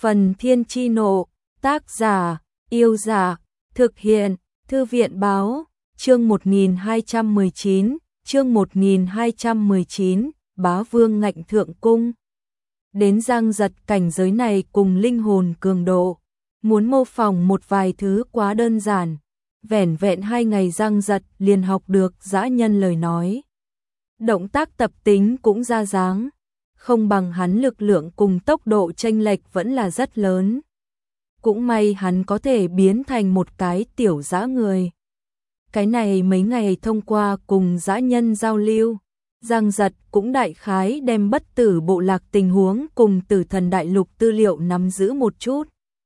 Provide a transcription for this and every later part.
Phần Thiên Chi Nộ, tác giả, Yêu Giả, thực hiện, Thư viện Báo, chương 1219, Bá Vương Ngạnh Thượng Cung. Đến Giang Giật cảnh giới này cùng linh hồn cường độ, muốn mô phỏng một vài thứ quá đơn giản, vẻn vẹn 2 ngày Giang Giật liền học được dã nhân lời nói. Động tác tập tính cũng ra dáng, không bằng hắn lực lượng cùng tốc độ chênh lệch vẫn là rất lớn. Cũng may hắn có thể biến thành một cái tiểu dã người. Cái này mấy ngày thông qua cùng dã nhân giao lưu, Giang Giật cũng đại khái đem Bất Tử bộ lạc tình huống cùng Tử Thần đại lục tư liệu nắm giữ một chút.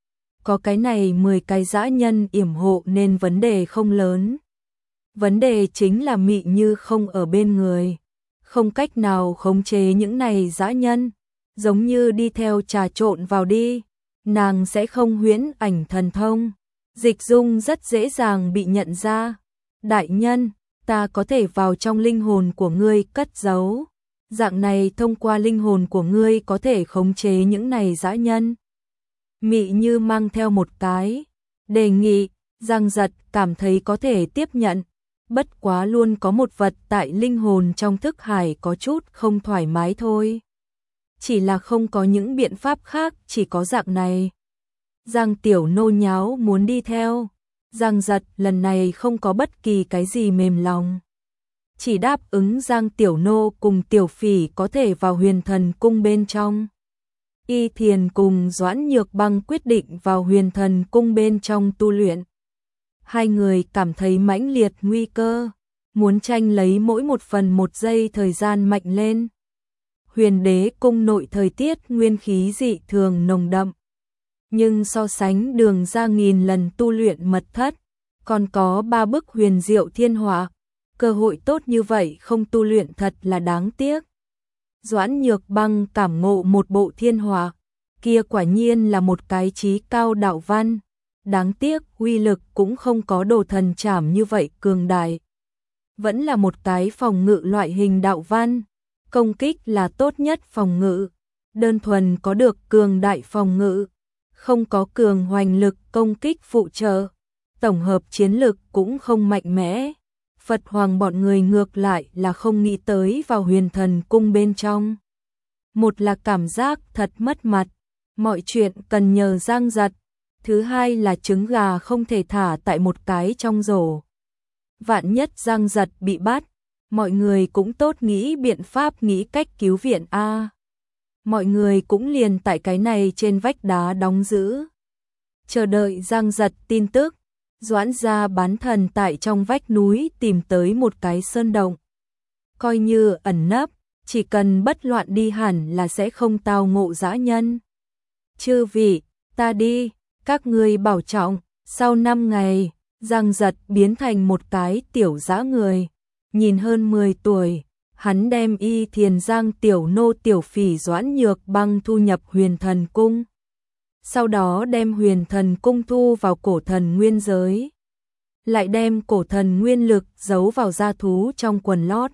Có cái này 10 cái dã nhân yểm hộ nên vấn đề không lớn. Vấn đề chính là Mị Như không ở bên người, không cách nào khống chế những này dã nhân, giống như đi theo trà trộn vào đi, nàng sẽ không huyễn ảnh thần thông, dịch dung rất dễ dàng bị nhận ra. Đại nhân, ta có thể vào trong linh hồn của ngươi cất giấu, dạng này thông qua linh hồn của ngươi có thể khống chế những này dã nhân. Mị Như mang theo một cái đề nghị, Giang Giật cảm thấy có thể tiếp nhận, bất quá luôn có một vật tại linh hồn trong thức hải có chút không thoải mái thôi. Chỉ là không có những biện pháp khác, chỉ có dạng này. Giang Tiểu Nô nháo muốn đi theo, Giang Giật lần này không có bất kỳ cái gì mềm lòng. Chỉ đáp ứng Giang Tiểu Nô cùng Tiểu Phỉ có thể vào Huyền Thần Cung bên trong. Y Thiền cùng Doãn Nhược Băng quyết định vào Huyền Thần Cung bên trong tu luyện. Hai người cảm thấy mãnh liệt nguy cơ, muốn tranh lấy mỗi một phần một giây thời gian mạnh lên. Huyền Đế Cung nội thời tiết nguyên khí dị thường nồng đậm, nhưng so sánh Đường ra 1000 lần tu luyện mật thất, còn có 3 bức huyền diệu thiên hỏa, cơ hội tốt như vậy không tu luyện thật là đáng tiếc. Doãn Nhược Băng cảm ngộ một bộ thiên hỏa, kia quả nhiên là một cái chí cao đạo văn, đáng tiếc uy lực cũng không có Đồ Thần Trảm như vậy cường đại. Vẫn là một cái phòng ngự loại hình đạo văn, công kích là tốt nhất phòng ngự, đơn thuần có được cường đại phòng ngự, không có cường hoành lực công kích phụ trợ, tổng hợp chiến lực cũng không mạnh mẽ. Phật Hoàng bọn người ngược lại là không nghĩ tới vào Huyền Thần Cung bên trong. Một là cảm giác thật mất mặt, mọi chuyện cần nhờ Giang Giật, thứ hai là trứng gà không thể thả tại một cái trong rổ. Vạn nhất Giang Giật bị bắt, mọi người cũng tốt nghĩ biện pháp nghĩ cách cứu viện a. Mọi người cũng liền tại cái này trên vách đá đóng giữ, chờ đợi Giang Giật tin tức. Doãn gia bán thần tại trong vách núi tìm tới một cái sơn động. Coi như ẩn nấp, chỉ cần bất loạn đi hẳn là sẽ không tao ngộ dã nhân. Chư vị, ta đi, các ngươi bảo trọng. Sau 5 ngày, Giang Giật biến thành một cái tiểu dã người, nhìn hơn 10 tuổi. Hắn đem Y Thiền, Giang Tiểu Nô, Tiểu Phỉ, Doãn Nhược Băng thu nhập Huyền Thần Cung. Sau đó đem Huyền Thần Cung thu vào cổ thần nguyên giới, lại đem cổ thần nguyên lực giấu vào gia thú trong quần lót.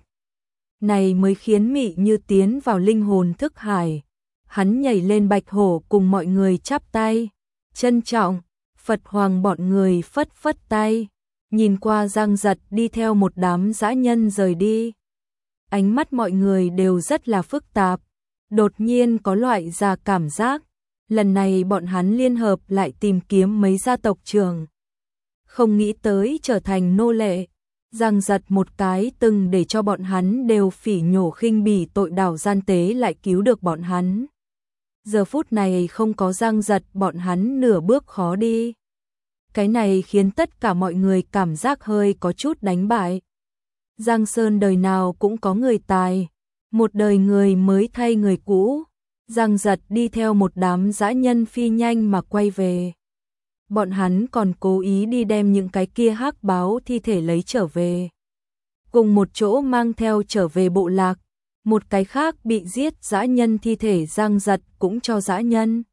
Này mới khiến Mị Như tiến vào linh hồn thức hải. Hắn nhảy lên bạch hổ cùng mọi người chắp tay, trân trọng. Phật Hoàng bọn người phất phất tay, nhìn qua Giang Giật đi theo một đám dã nhân rời đi. Ánh mắt mọi người đều rất là phức tạp, đột nhiên có loại ra cảm giác. Lần này bọn hắn liên hợp lại tìm kiếm mấy gia tộc trưởng. Không nghĩ tới trở thành nô lệ. Giang Giật một cái từng để cho bọn hắn đều phỉ nhổ khinh bỉ tội đảo gian tế lại cứu được bọn hắn. Giờ phút này không có Giang Giật bọn hắn nửa bước khó đi. Cái này khiến tất cả mọi người cảm giác hơi có chút đánh bại. Giang Sơn đời nào cũng có người tài, một đời người mới thay người cũ. Giang Giật đi theo một đám dã nhân phi nhanh mà quay về. Bọn hắn còn cố ý đi đem những cái kia hắc báo thi thể lấy trở về, cùng một chỗ mang theo trở về bộ lạc. Một cái khác bị giết dã nhân thi thể Giang Giật cũng cho dã nhân,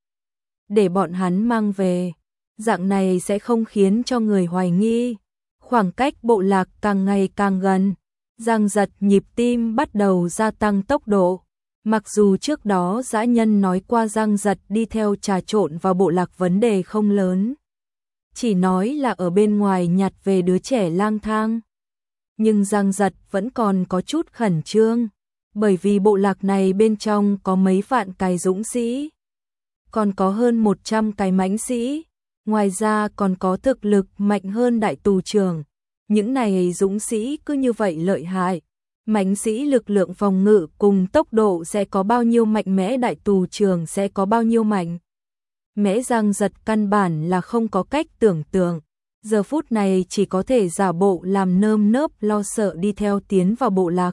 để bọn hắn mang về. Dạng này sẽ không khiến cho người hoài nghi. Khoảng cách bộ lạc càng ngày càng gần, Giang Giật nhịp tim bắt đầu gia tăng tốc độ. Mặc dù trước đó dã nhân nói qua Giang Giật đi theo trà trộn vào bộ lạc vấn đề không lớn. Chỉ nói là ở bên ngoài nhặt về đứa trẻ lang thang. Nhưng Giang Giật vẫn còn có chút khẩn trương, bởi vì bộ lạc này bên trong có mấy vạn cái dũng sĩ. Còn có hơn 100 cái mãnh sĩ, ngoài ra còn có thực lực mạnh hơn đại tù trưởng. Những này dũng sĩ cứ như vậy lợi hại. Mãnh sĩ lực lượng phòng ngự cùng tốc độ sẽ có bao nhiêu mạnh mẽ, đại tù trưởng sẽ có bao nhiêu mạnh mẽ. Giang Giật căn bản là không có cách tưởng tượng. Giờ phút này chỉ có thể giả bộ làm nơm nớp lo sợ đi theo tiến vào bộ lạc.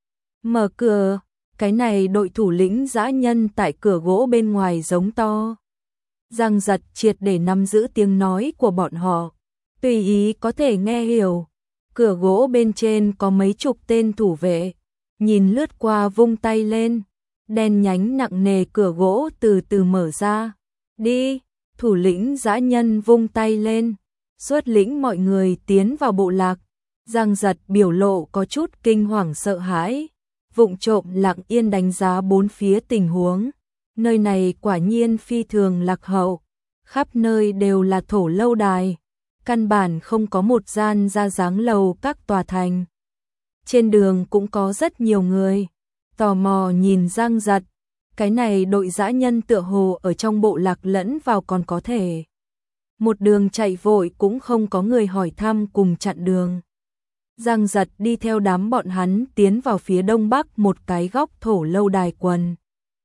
Mở cửa, cái này đội thủ lĩnh dã nhân tại cửa gỗ bên ngoài giống to. Giang Giật triệt để nắm giữ tiếng nói của bọn họ, tùy ý có thể nghe hiểu. Cửa gỗ bên trên có mấy chục tên thủ vệ, nhìn lướt qua vung tay lên, đen nhánh nặng nề cửa gỗ từ từ mở ra. Đi, thủ lĩnh dã nhân vung tay lên, xuất lĩnh mọi người tiến vào bộ lạc. Giang Giật biểu lộ có chút kinh hoàng sợ hãi, vụng trộm lặng yên đánh giá bốn phía tình huống. Nơi này quả nhiên phi thường lạc hậu, khắp nơi đều là thổ lâu đài, căn bản không có một gian ra dáng lầu các tòa thành. Trên đường cũng có rất nhiều người tò mò nhìn Giang Giật. Cái này đội dã nhân tựa hồ ở trong bộ lạc lẫn vào còn có thể. Một đường chạy vội cũng không có người hỏi thăm cùng chặn đường. Giang Giật đi theo đám bọn hắn tiến vào phía đông bắc một cái góc thổ lâu đài quần.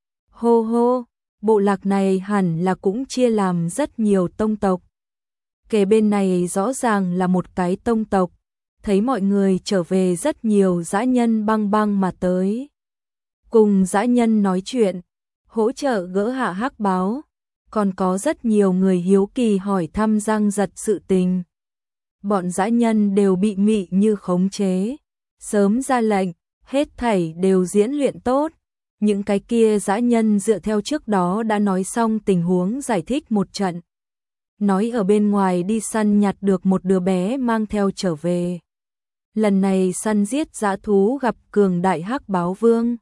Hô hô, bộ lạc này hẳn là cũng chia làm rất nhiều tông tộc. Kề bên này rõ ràng là một cái tông tộc. Thấy mọi người trở về, rất nhiều dã nhân băng băng mà tới. Cùng dã nhân nói chuyện, hỗ trợ gỡ hạ hắc báo. Còn có rất nhiều người hiếu kỳ hỏi thăm Giang Giật sự tình. Bọn dã nhân đều bị mị như khống chế, sớm ra lệnh, hết thảy đều diễn luyện tốt. Những cái kia dã nhân dựa theo trước đó đã nói xong tình huống giải thích một trận. Nói ở bên ngoài đi săn nhặt được một đứa bé mang theo trở về. Lần này săn giết dã thú gặp cường đại hắc báo vương.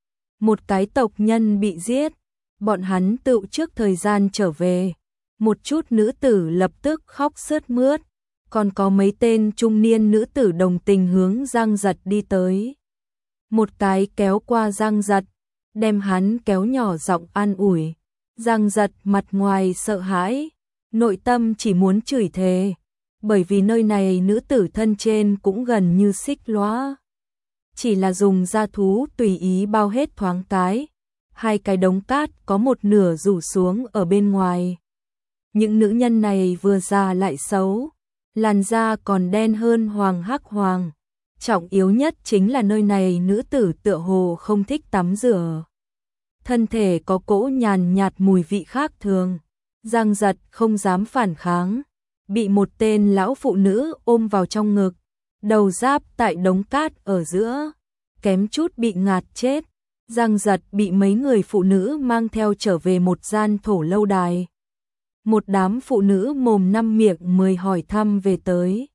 Một cái tộc nhân bị giết, bọn hắn tự trước thời gian trở về. Một chút nữ tử lập tức khóc sướt mướt, còn có mấy tên trung niên nữ tử đồng tình hướng Giang Giật đi tới. Một cái kéo qua Giang Giật, đem hắn kéo nhỏ giọng an ủi. Giang Giật mặt ngoài sợ hãi, nội tâm chỉ muốn chửi thề, bởi vì nơi này nữ tử thân trên cũng gần như xích lóa. Chỉ là dùng da thú tùy ý bao hết thoáng cái, hai cái đống cát có một nửa rủ xuống ở bên ngoài. Những nữ nhân này vừa già lại xấu, làn da còn đen hơn hoàng hắc hoàng. Trọng yếu nhất chính là nơi này nữ tử tựa hồ không thích tắm rửa. Thân thể có cỗ nhàn nhạt mùi vị khác thường. Giang Giật không dám phản kháng, bị một tên lão phụ nữ ôm vào trong ngực, đầu giáp tại đống cát ở giữa, kém chút bị ngạt chết. Giang Giật bị mấy người phụ nữ mang theo trở về một gian thổ lâu đài. Một đám phụ nữ mồm năm miệng mười hỏi thăm về tới.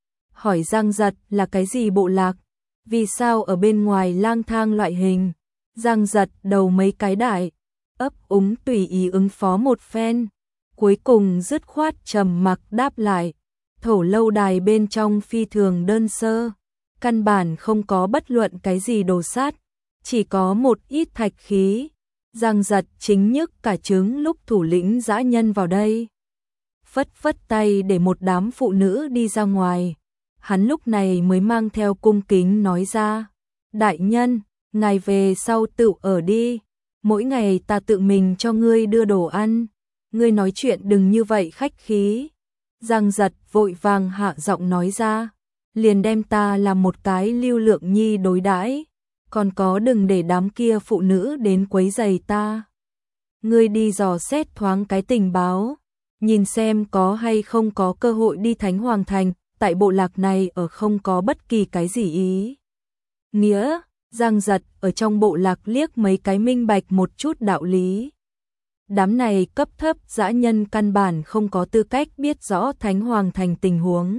Hỏi Giang Giật là cái gì bộ lạc, vì sao ở bên ngoài lang thang loại hình. Giang Giật đầu mấy cái đại, ấp úng tùy ý ứng phó một phen. Cuối cùng dứt khoát trầm mặc đáp lại, thổ lâu đài bên trong phi thường đơn sơ, căn bản không có bất luận cái gì đồ sát, chỉ có một ít thạch khí. Giang Giật chính nhức cả trứng lúc thủ lĩnh dã nhân vào đây. Phất phất tay để một đám phụ nữ đi ra ngoài. Hắn lúc này mới mang theo cung kính nói ra, đại nhân, ngài về sau tự ở đi, mỗi ngày ta tự mình cho ngươi đưa đồ ăn. Ngươi nói chuyện đừng như vậy khách khí. Giang Giật vội vàng hạ giọng nói ra, liền đem ta làm một cái lưu lượng nhi đối đãi, còn có đừng để đám kia phụ nữ đến quấy rầy ta. Ngươi đi dò xét thoáng cái tình báo, nhìn xem có hay không có cơ hội đi Thánh Hoàng Thành, tại bộ lạc này ở không có bất kỳ cái gì ý nghĩa. Giang Giật ở trong bộ lạc liếc mấy cái minh bạch một chút đạo lý. Đám này cấp thấp dã nhân căn bản không có tư cách biết rõ Thánh Hoàng Thành tình huống.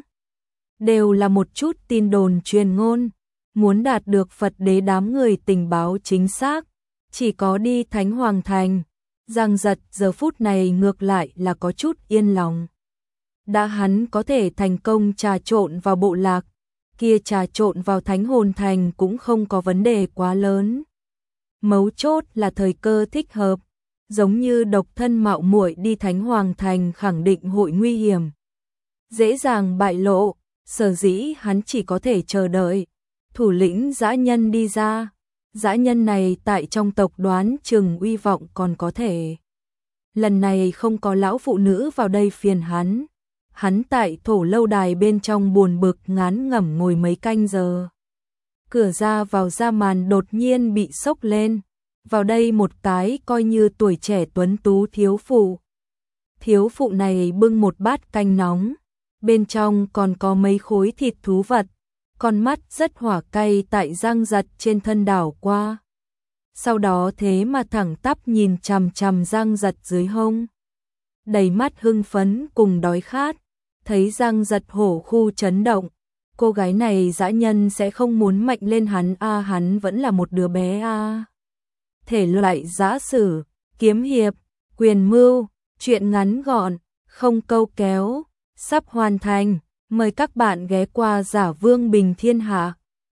Đều là một chút tin đồn truyền ngôn, muốn đạt được Phật đế đám người tình báo chính xác, Chỉ có đi Thánh Hoàng Thành, Giang Giật giờ phút này ngược lại là có chút yên lòng. Đã hắn có thể thành công trà trộn vào bộ lạc, kia trà trộn vào Thánh Hồn Thành cũng không có vấn đề quá lớn. Mấu chốt là thời cơ thích hợp, giống như độc thân mạo muội đi Thánh Hoàng Thành khẳng định hội nguy hiểm. Dễ dàng bại lộ, sở dĩ hắn chỉ có thể chờ đợi. Thủ lĩnh dã nhân đi ra, dã nhân này tại trong tộc đoán chừng uy vọng còn có thể. Lần này không có lão phụ nữ vào đây phiền hắn. Hắn tại thổ lâu đài bên trong buồn bực ngán ngẩm ngồi mấy canh giờ. Cửa ra vào ra màn đột nhiên bị sốc lên. Vào đây một cái coi như tuổi trẻ tuấn tú thiếu phụ. Thiếu phụ này bưng một bát canh nóng. Bên trong còn có mấy khối thịt thú vật. Con mắt rất hỏa cay tại Giang Giật trên thân đảo qua. Sau đó thế mà thẳng tắp nhìn chằm chằm Giang Giật dưới hông. Đầy mắt hưng phấn cùng đói khát. Thấy Giang Giật hổ khu chấn động. Cô gái này dã nhân sẽ không muốn mạnh lên hắn a, hắn vẫn là một đứa bé a. Thể loại giã sử, kiếm hiệp, quyền mưu, truyện ngắn gọn, không câu kéo, sắp hoàn thành. Mời các bạn ghé qua Giả Vương Bình Thiên Hạ.